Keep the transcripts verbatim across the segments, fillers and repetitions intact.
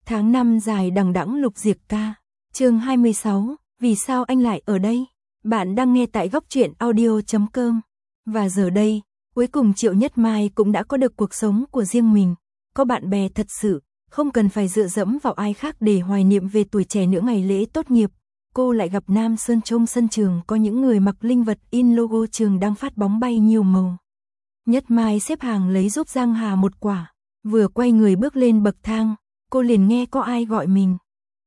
Tháng năm dài đằng đẵng Lục Diệp ca. Chương hai mươi sáu, vì sao anh lại ở đây? Bạn đang nghe tại góc truyện audio chấm com. Và giờ đây, cuối cùng Triệu Nhất Mai cũng đã có được cuộc sống của riêng mình, có bạn bè thật sự, không cần phải dựa dẫm vào ai khác để hoài niệm về tuổi trẻ nữa. Ngày lễ tốt nghiệp, cô lại gặp Nam Sơn trong sân trường, có những người mặc linh vật in logo trường đang phát bóng bay nhiều màu. Nhất Mai xếp hàng lấy giúp Giang Hà một quả, vừa quay người bước lên bậc thang, cô liền nghe có ai gọi mình.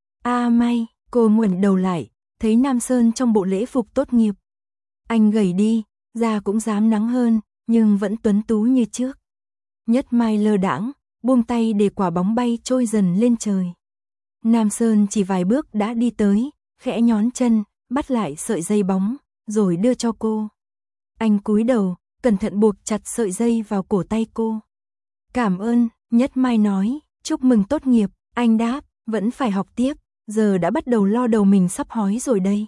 A Mai, cô ngoảnh đầu lại, thấy Nam Sơn trong bộ lễ phục tốt nghiệp. Anh gầy đi, da cũng rám nắng hơn, nhưng vẫn tuấn tú như trước. Nhất Mai lơ đãng, buông tay để quả bóng bay trôi dần lên trời. Nam Sơn chỉ vài bước đã đi tới, khẽ nhón chân, bắt lại sợi dây bóng, rồi đưa cho cô. Anh cúi đầu, cẩn thận buộc chặt sợi dây vào cổ tay cô. Cảm ơn, Nhất Mai nói, chúc mừng tốt nghiệp. Anh đáp, vẫn phải học tiếp, giờ đã bắt đầu lo đầu mình sắp hói rồi đây.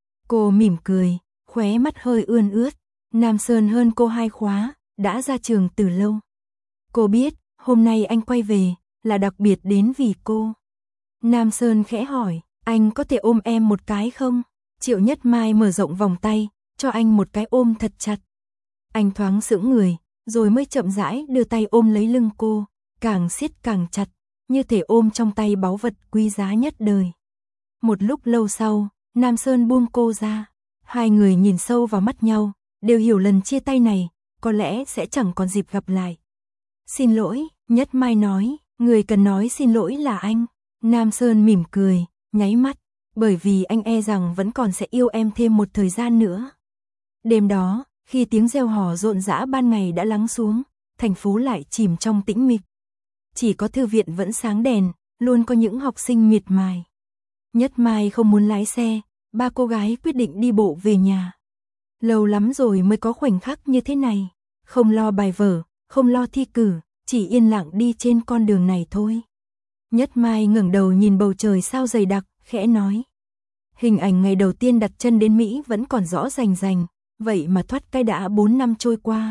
Cô mỉm cười, khóe mắt hơi ươn ướt. Nam Sơn hơn cô hai khóa, đã ra trường từ lâu. Cô biết, hôm nay anh quay về, là đặc biệt đến vì cô. Nam Sơn khẽ hỏi, anh có thể ôm em một cái không? Triệu Nhất Mai mở rộng vòng tay, cho anh một cái ôm thật chặt. Anh thoáng sững người, rồi mới chậm rãi đưa tay ôm lấy lưng cô, càng siết càng chặt, như thể ôm trong tay báu vật quý giá nhất đời. Một lúc lâu sau, Nam Sơn buông cô ra. Hai người nhìn sâu vào mắt nhau, đều hiểu lần chia tay này, có lẽ sẽ chẳng còn dịp gặp lại. Xin lỗi, Nhất Mai nói, người cần nói xin lỗi là anh. Nam Sơn mỉm cười, nháy mắt, bởi vì anh e rằng vẫn còn sẽ yêu em thêm một thời gian nữa. Đêm đó, khi tiếng reo hò rộn rã ban ngày đã lắng xuống, thành phố lại chìm trong tĩnh mịch. Chỉ có thư viện vẫn sáng đèn, luôn có những học sinh miệt mài. Nhất Mai không muốn lái xe, ba cô gái quyết định đi bộ về nhà. Lâu lắm rồi mới có khoảnh khắc như thế này, không lo bài vở, không lo thi cử, chỉ yên lặng đi trên con đường này thôi. Nhất Mai ngẩng đầu nhìn bầu trời sao dày đặc, khẽ nói. Hình ảnh ngày đầu tiên đặt chân đến Mỹ vẫn còn rõ rành rành, vậy mà thoát cái đã bốn năm trôi qua.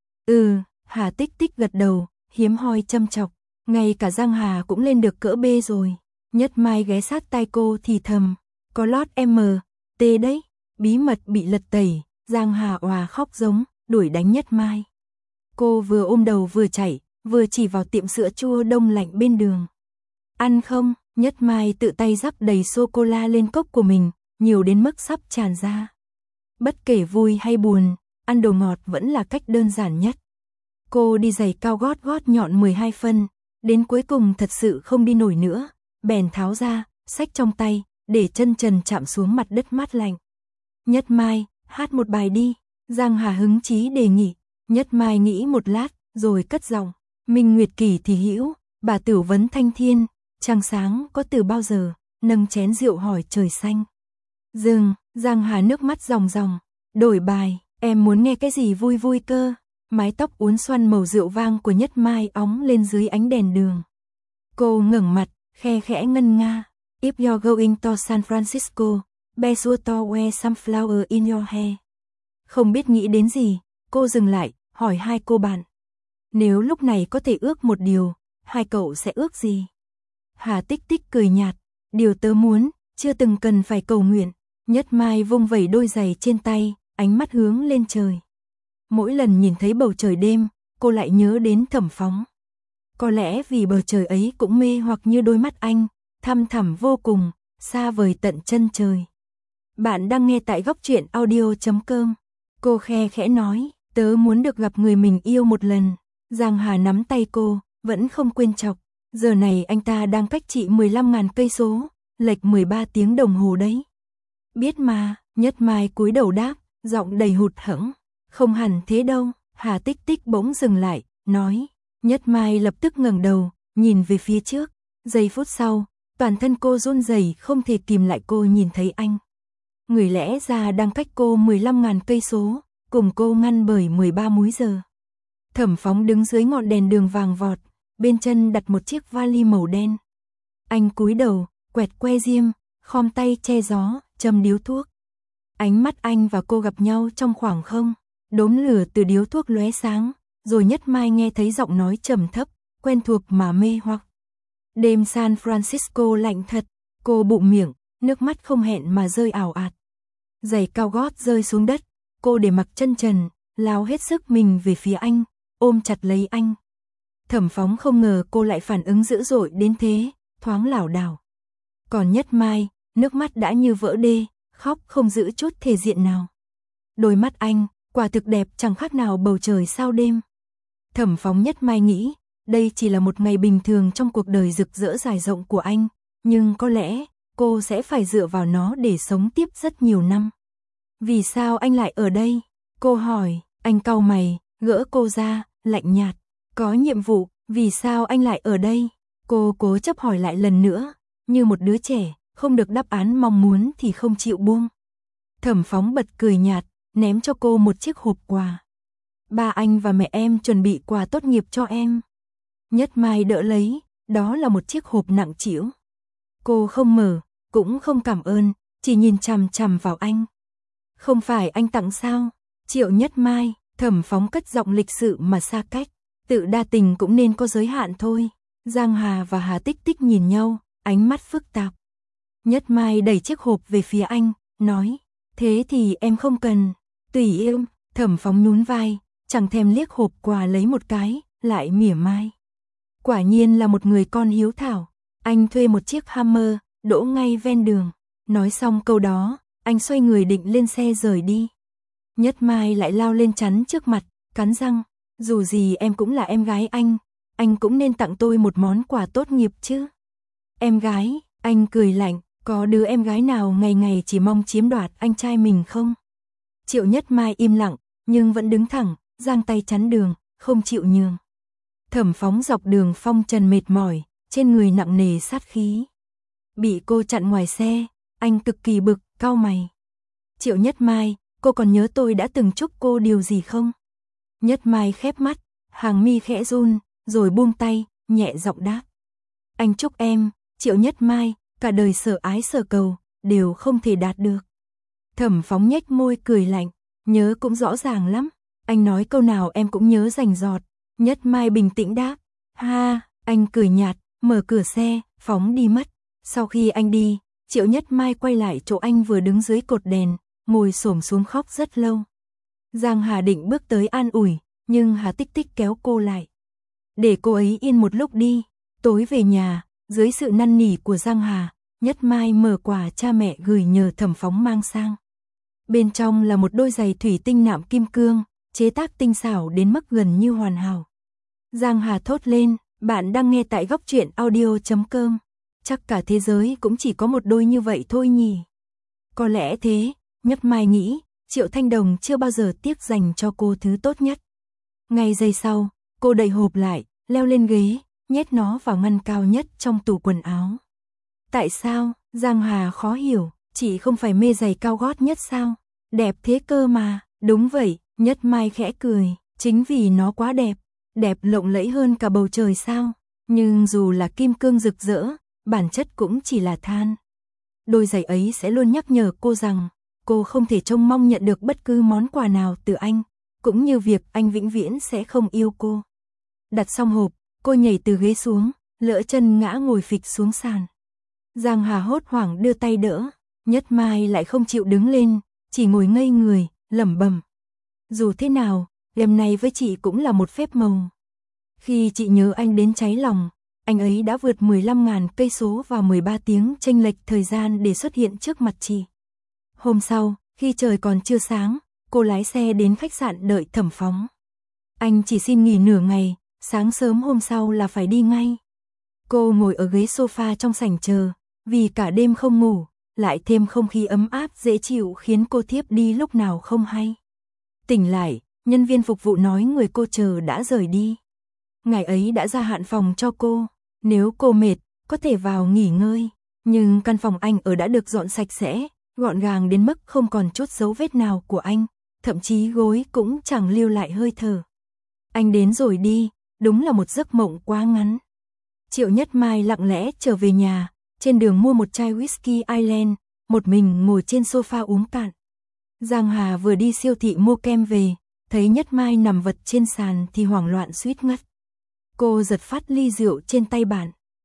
Ừ, Hà Tích Tích gật đầu, hiếm hoi châm chọc, ngay cả Giang Hà cũng lên được cỡ B rồi. Nhất Mai ghé sát tai cô thì thầm, có lót M, T đấy, bí mật bị lật tẩy. Giang Hà òa khóc giống, đuổi đánh Nhất Mai. Cô vừa ôm đầu vừa chạy, vừa chỉ vào tiệm sữa chua đông lạnh bên đường. Ăn không? Nhất Mai tự tay rắc đầy sô-cô-la lên cốc của mình, nhiều đến mức sắp tràn ra. Bất kể vui hay buồn, ăn đồ ngọt vẫn là cách đơn giản nhất. Cô đi giày cao gót gót nhọn mười hai phân, đến cuối cùng thật sự không đi nổi nữa, bèn tháo ra, xách trong tay, để chân trần chạm xuống mặt đất mát lạnh. Nhất Mai, hát một bài đi, Giang Hà hứng chí đề nghị. Nhất Mai nghĩ một lát, rồi cất giọng, Minh Nguyệt Kỳ thì hữu, bà Tửu vấn thanh thiên, trăng sáng có từ bao giờ, nâng chén rượu hỏi trời xanh. Dừng, Giang Hà nước mắt ròng ròng, đổi bài, em muốn nghe cái gì vui vui cơ. Mái tóc uốn xoăn màu rượu vang của Nhất Mai óng lên dưới ánh đèn đường. Cô ngẩng mặt, khe khẽ ngân nga, If you're going to San Francisco, be sure to wear some flower in your hair. Không biết nghĩ đến gì, cô dừng lại, hỏi hai cô bạn. Nếu lúc này có thể ước một điều, hai cậu sẽ ước gì? Hà Tích Tích cười nhạt, điều tớ muốn, chưa từng cần phải cầu nguyện. Nhất Mai vung vẩy đôi giày trên tay, ánh mắt hướng lên trời. Mỗi lần nhìn thấy bầu trời đêm, cô lại nhớ đến Thẩm Phóng. Có lẽ vì bầu trời ấy cũng mê hoặc như đôi mắt anh, thăm thẳm vô cùng, xa vời tận chân trời. Bạn đang nghe tại góc truyện audio chấm com. Cô khe khẽ nói, tớ muốn được gặp người mình yêu một lần. Giang Hà nắm tay cô, vẫn không quên chọc. Giờ này anh ta đang cách chị mười lăm nghìn cây số, lệch mười ba tiếng đồng hồ đấy. Biết mà, Nhất Mai cúi đầu đáp, giọng đầy hụt hẫng. Không hẳn thế đâu. Hà Tích Tích bỗng dừng lại, nói. Nhất Mai lập tức ngẩng đầu, nhìn về phía trước. Giây phút sau, toàn thân cô run rẩy, không thể kìm lại. Cô nhìn thấy anh. Người lẽ ra đang cách cô mười lăm nghìn cây số, cùng cô ngăn bởi mười ba múi giờ. Thẩm Phóng đứng dưới ngọn đèn đường vàng vọt, bên chân đặt một chiếc vali màu đen. Anh cúi đầu, quẹt que diêm, khom tay che gió, châm điếu thuốc. Ánh mắt anh và cô gặp nhau trong khoảng không, đốm lửa từ điếu thuốc lóe sáng, rồi Nhất Mai nghe thấy giọng nói trầm thấp, quen thuộc mà mê hoặc. Đêm San Francisco lạnh thật, cô bụm miệng, nước mắt không hẹn mà rơi ào ạt. Giày cao gót rơi xuống đất, cô để mặc chân trần, lao hết sức mình về phía anh, ôm chặt lấy anh. Thẩm Phóng không ngờ cô lại phản ứng dữ dội đến thế, thoáng lảo đảo. Còn Nhất Mai, nước mắt đã như vỡ đê, khóc không giữ chút thể diện nào. Đôi mắt anh, quả thực đẹp chẳng khác nào bầu trời sao đêm. Thẩm Phóng Nhất Mai nghĩ, đây chỉ là một ngày bình thường trong cuộc đời rực rỡ dài rộng của anh, nhưng có lẽ cô sẽ phải dựa vào nó để sống tiếp rất nhiều năm. Vì sao anh lại ở đây? Cô hỏi, anh cau mày, gỡ cô ra, lạnh nhạt. Có nhiệm vụ, vì sao anh lại ở đây? Cô cố chấp hỏi lại lần nữa, như một đứa trẻ, không được đáp án mong muốn thì không chịu buông. Thẩm Phóng bật cười nhạt, ném cho cô một chiếc hộp quà. Ba anh và mẹ em chuẩn bị quà tốt nghiệp cho em. Nhất Mai đỡ lấy, đó là một chiếc hộp nặng trĩu. Cô không mở, cũng không cảm ơn, chỉ nhìn chằm chằm vào anh. Không phải anh tặng sao? Triệu Nhất Mai, Thẩm Phóng cất giọng lịch sự mà xa cách. Tự đa tình cũng nên có giới hạn thôi. Giang Hà và Hà Tích Tích nhìn nhau, ánh mắt phức tạp. Nhất Mai đẩy chiếc hộp về phía anh, nói, thế thì em không cần, tùy em. Thẩm Phóng nhún vai, chẳng thèm liếc hộp quà lấy một cái, lại mỉa mai. Quả nhiên là một người con hiếu thảo. Anh thuê một chiếc Hammer, đỗ ngay ven đường. Nói xong câu đó, anh xoay người định lên xe rời đi. Nhất Mai lại lao lên chắn trước mặt, cắn răng, dù gì em cũng là em gái anh, anh cũng nên tặng tôi một món quà tốt nghiệp chứ. Em gái, anh cười lạnh, có đứa em gái nào ngày ngày chỉ mong chiếm đoạt anh trai mình không? Triệu Nhất Mai im lặng, nhưng vẫn đứng thẳng, giang tay chắn đường, không chịu nhường. Thẩm Phóng dọc đường phong trần mệt mỏi, trên người nặng nề sát khí. Bị cô chặn ngoài xe, anh cực kỳ bực, cau mày. Triệu Nhất Mai, cô còn nhớ tôi đã từng chúc cô điều gì không? Nhất Mai khép mắt, hàng mi khẽ run, rồi buông tay, nhẹ giọng đáp. Anh chúc em, Triệu Nhất Mai, cả đời sở ái sở cầu, đều không thể đạt được. Thẩm Phóng nhếch môi cười lạnh, nhớ cũng rõ ràng lắm. Anh nói câu nào em cũng nhớ rành rọt. Nhất Mai bình tĩnh đáp. Ha, anh cười nhạt, mở cửa xe, phóng đi mất. Sau khi anh đi, Triệu Nhất Mai quay lại chỗ anh vừa đứng dưới cột đèn, ngồi xổm xuống khóc rất lâu. Giang Hà định bước tới an ủi, nhưng Hà Tích Tích kéo cô lại. Để cô ấy yên một lúc đi. Tối về nhà, dưới sự năn nỉ của Giang Hà, Nhất Mai mở quà cha mẹ gửi nhờ Thẩm Phóng mang sang. Bên trong là một đôi giày thủy tinh nạm kim cương, chế tác tinh xảo đến mức gần như hoàn hảo. Giang Hà thốt lên, bạn đang nghe tại góc truyện audio chấm com. Chắc cả thế giới cũng chỉ có một đôi như vậy thôi nhỉ. Có lẽ thế, Nhất Mai nghĩ, Triệu Thanh Đồng chưa bao giờ tiếc dành cho cô thứ tốt nhất. Ngay giây sau, cô đậy hộp lại, leo lên ghế, nhét nó vào ngăn cao nhất trong tủ quần áo. Tại sao? Giang Hà khó hiểu, chị không phải mê giày cao gót nhất sao? Đẹp thế cơ mà. Đúng vậy, Nhất Mai khẽ cười, chính vì nó quá đẹp, đẹp lộng lẫy hơn cả bầu trời sao? Nhưng dù là kim cương rực rỡ, bản chất cũng chỉ là than. Đôi giày ấy sẽ luôn nhắc nhở cô rằng, cô không thể trông mong nhận được bất cứ món quà nào từ anh, cũng như việc anh vĩnh viễn sẽ không yêu cô. Đặt xong hộp, cô nhảy từ ghế xuống, lỡ chân ngã ngồi phịch xuống sàn. Giang Hà hốt hoảng đưa tay đỡ, Nhất Mai lại không chịu đứng lên, chỉ ngồi ngây người, lẩm bẩm. Dù thế nào, đêm nay với chị cũng là một phép màu. Khi chị nhớ anh đến cháy lòng, anh ấy đã vượt mười lăm nghìn cây số và mười ba tiếng chênh lệch thời gian để xuất hiện trước mặt chị. Hôm sau, khi trời còn chưa sáng, cô lái xe đến khách sạn đợi Thẩm Phóng. Anh chỉ xin nghỉ nửa ngày, sáng sớm hôm sau là phải đi ngay. Cô ngồi ở ghế sofa trong sảnh chờ, vì cả đêm không ngủ, lại thêm không khí ấm áp dễ chịu khiến cô thiếp đi lúc nào không hay. Tỉnh lại, nhân viên phục vụ nói người cô chờ đã rời đi. Ngày ấy đã gia hạn phòng cho cô, nếu cô mệt, có thể vào nghỉ ngơi. Nhưng căn phòng anh ở đã được dọn sạch sẽ, gọn gàng đến mức không còn chút dấu vết nào của anh, thậm chí gối cũng chẳng lưu lại hơi thở. Anh đến rồi đi, đúng là một giấc mộng quá ngắn. Triệu Nhất Mai lặng lẽ trở về nhà, trên đường mua một chai whisky Ireland, một mình ngồi trên sofa uống cạn. Giang Hà vừa đi siêu thị mua kem về, thấy Nhất Mai nằm vật trên sàn thì hoảng loạn suýt ngất. Cô giật phát ly rượu trên tay bạn,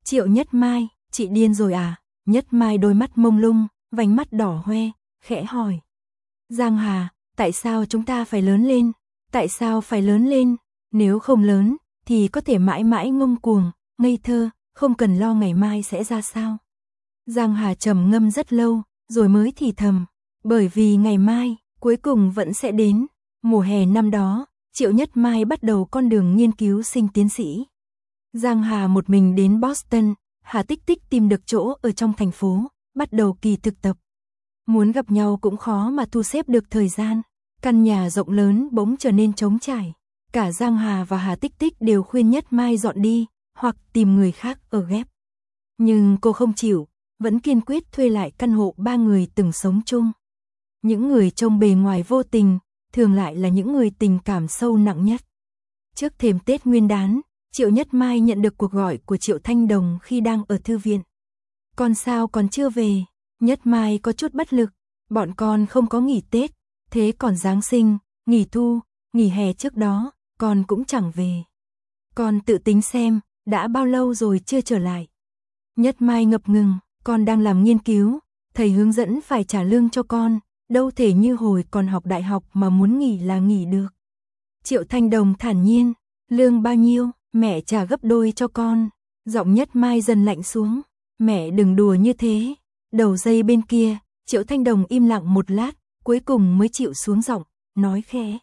Triệu Nhất Mai, chị điên rồi à? Nhất Mai đôi mắt mông lung, vành mắt đỏ hoe, khẽ hỏi. Giang Hà, tại sao chúng ta phải lớn lên? Tại sao phải lớn lên? Nếu không lớn, thì có thể mãi mãi ngông cuồng, ngây thơ, không cần lo ngày mai sẽ ra sao. Giang Hà trầm ngâm rất lâu, rồi mới thì thầm. Bởi vì ngày mai, cuối cùng vẫn sẽ đến. Mùa hè năm đó, Triệu Nhất Mai bắt đầu con đường nghiên cứu sinh tiến sĩ. Giang Hà một mình đến Boston, Hà Tích Tích tìm được chỗ ở trong thành phố, bắt đầu kỳ thực tập. Muốn gặp nhau cũng khó mà thu xếp được thời gian. Căn nhà rộng lớn bỗng trở nên trống trải. Cả Giang Hà và Hà Tích Tích đều khuyên Nhất Mai dọn đi, hoặc tìm người khác ở ghép. Nhưng cô không chịu, vẫn kiên quyết thuê lại căn hộ ba người từng sống chung. Những người trông bề ngoài vô tình, thường lại là những người tình cảm sâu nặng nhất. Trước thềm Tết Nguyên đán, Triệu Nhất Mai nhận được cuộc gọi của Triệu Thanh Đồng khi đang ở thư viện. Con sao còn chưa về? Nhất Mai có chút bất lực, bọn con không có nghỉ Tết, thế còn Giáng sinh, nghỉ thu, nghỉ hè trước đó, con cũng chẳng về. Con tự tính xem, đã bao lâu rồi chưa trở lại. Nhất Mai ngập ngừng, con đang làm nghiên cứu, thầy hướng dẫn phải trả lương cho con, đâu thể như hồi còn học đại học mà muốn nghỉ là nghỉ được. Triệu Thanh Đồng thản nhiên, lương bao nhiêu, mẹ trả gấp đôi cho con. Giọng Nhất Mai dần lạnh xuống, mẹ đừng đùa như thế. Đầu dây bên kia, Triệu Thanh Đồng im lặng một lát, cuối cùng mới chịu xuống giọng, nói khẽ.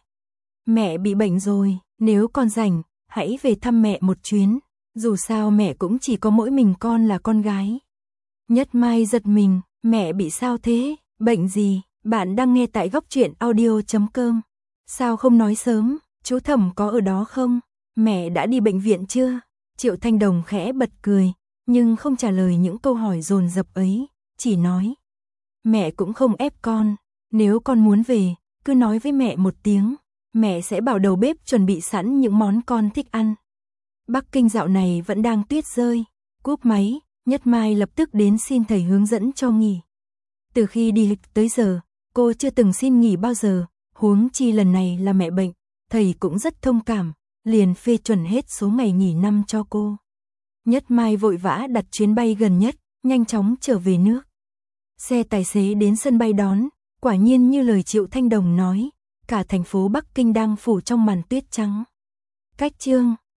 Mẹ bị bệnh rồi, nếu con rảnh, hãy về thăm mẹ một chuyến, dù sao mẹ cũng chỉ có mỗi mình con là con gái. Nhất Mai giật mình, mẹ bị sao thế, bệnh gì? Bạn đang nghe tại góc truyện audio chấm com. Sao không nói sớm, chú Thẩm có ở đó không? Mẹ đã đi bệnh viện chưa? Triệu Thanh Đồng khẽ bật cười, nhưng không trả lời những câu hỏi dồn dập ấy, chỉ nói. Mẹ cũng không ép con, nếu con muốn về, cứ nói với mẹ một tiếng, mẹ sẽ bảo đầu bếp chuẩn bị sẵn những món con thích ăn. Bắc Kinh dạo này vẫn đang tuyết rơi, cúp máy, Nhất Mai lập tức đến xin thầy hướng dẫn cho nghỉ. Từ khi đi lịch tới giờ, cô chưa từng xin nghỉ bao giờ, huống chi lần này là mẹ bệnh, thầy cũng rất thông cảm, liền phê chuẩn hết số ngày nghỉ năm cho cô. Nhất Mai vội vã đặt chuyến bay gần nhất, nhanh chóng trở về nước. Xe tài xế đến sân bay đón, quả nhiên như lời Triệu Thanh Đồng nói, cả thành phố Bắc Kinh đang phủ trong màn tuyết trắng. Cách chương